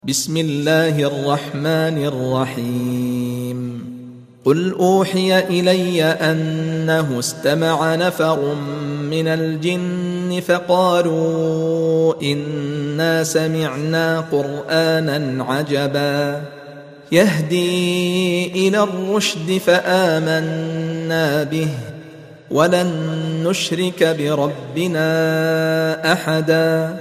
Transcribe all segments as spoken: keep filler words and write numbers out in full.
بسم الله الرحمن الرحيم قل أوحي إلي أنه استمع نفر من الجن فقالوا إنا سمعنا قرآنا عجبا يهدي إلى الرشد فآمنا به ولن نشرك بربنا أحدا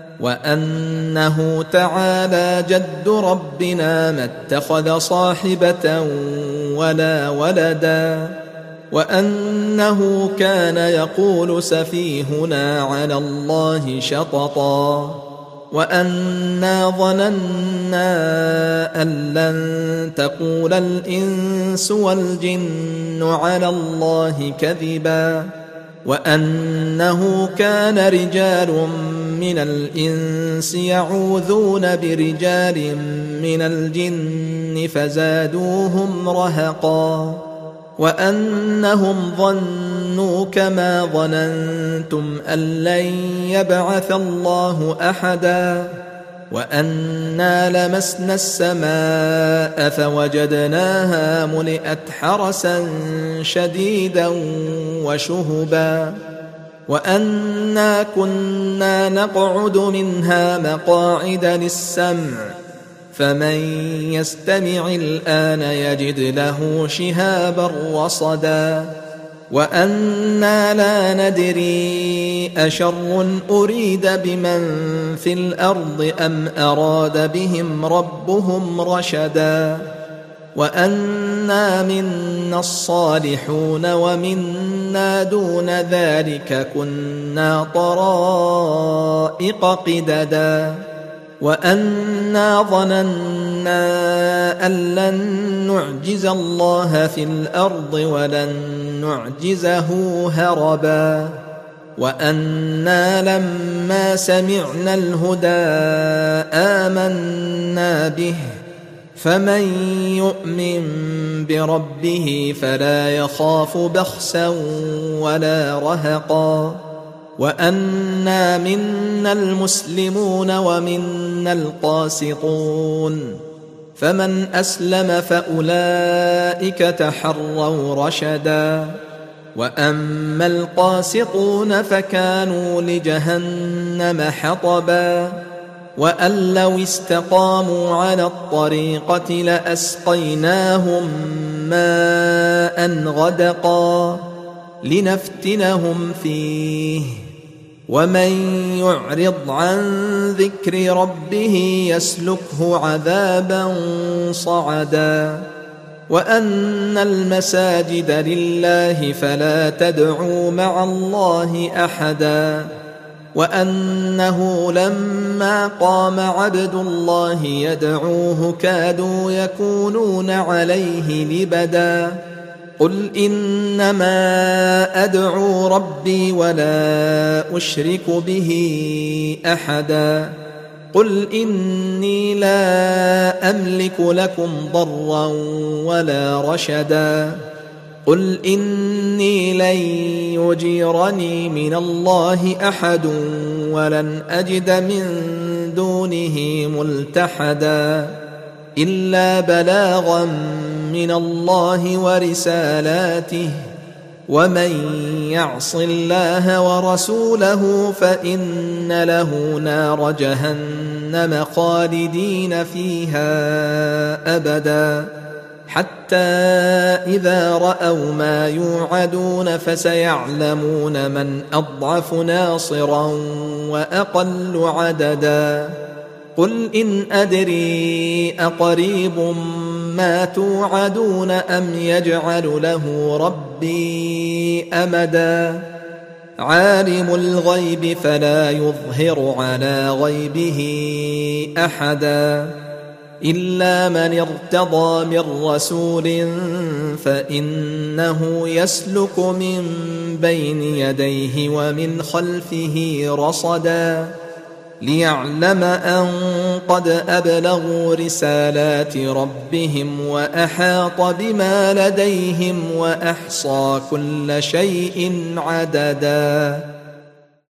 وأنه تعالى جد ربنا ما اتخذ صاحبة ولا ولدا وأنه كان يقول سفيهنا على الله شططا وأنا ظننا أن لن تقول الإنس والجن على الله كذبا وأنه كان رجال من الإنس يعوذون برجال من الجن فزادوهم رهقا وأنهم ظنوا كما ظننتم أن لن يبعث الله أحدا وأنا لمسنا السماء فوجدناها ملئت حرسا شديدا وشهبا وأنا كنا نقعد منها مقاعد للسمع فمن يستمع الآن يجد له شهابا رصدا وأنا لا ندري أشر أريد بمن في الأرض أم أراد بهم ربهم رشدا وأنا منا الصالحون ومنا دون ذلك كنا طرائق قددا وأنا ظننا أن لن نعجز الله في الأرض ولن نعجزه هربا وأنا لما سمعنا الهدى آمنا به فمن يؤمن بربه فلا يخاف بخسا ولا رهقا وأنا منا المسلمون ومنا القاسطون فمن أسلم فأولئك تحروا رشدا وأما القاسطون فكانوا لجهنم حطبا وأن لو استقاموا على الطريقة لأسقيناهم ماء غدقا لنفتنهم فيه ومن يعرض عن ذكر ربه يسلكه عذابا صعدا وأن المساجد لله فلا تدعوا مع الله أحدا وأنه لما قام عبد الله يدعوه كادوا يكونون عليه لبدا قل إنما أدعو ربي ولا أشرك به أحدا قل إني لا أملك لكم ضرا ولا رشدا قل إني لن يجيرني من الله أحد ولن أجد من دونه ملتحدا إلا بلاغا من الله ورسالاته ومن يعص الله ورسوله فإن له نار جهنم خالدين فيها أبدا حتى إذا رأوا ما يوعدون فسيعلمون من أضعف ناصرا وأقل عددا قل إن أدري أقريب ما توعدون أم يجعل له ربي أمدا عالم الغيب فلا يظهر على غيبه أحدا إلا من ارتضى من رسول فإنه يسلك من بين يديه ومن خلفه رصدا ليعلم أن قد أبلغوا رسالات ربهم وأحاط بما لديهم وأحصى كل شيء عددا.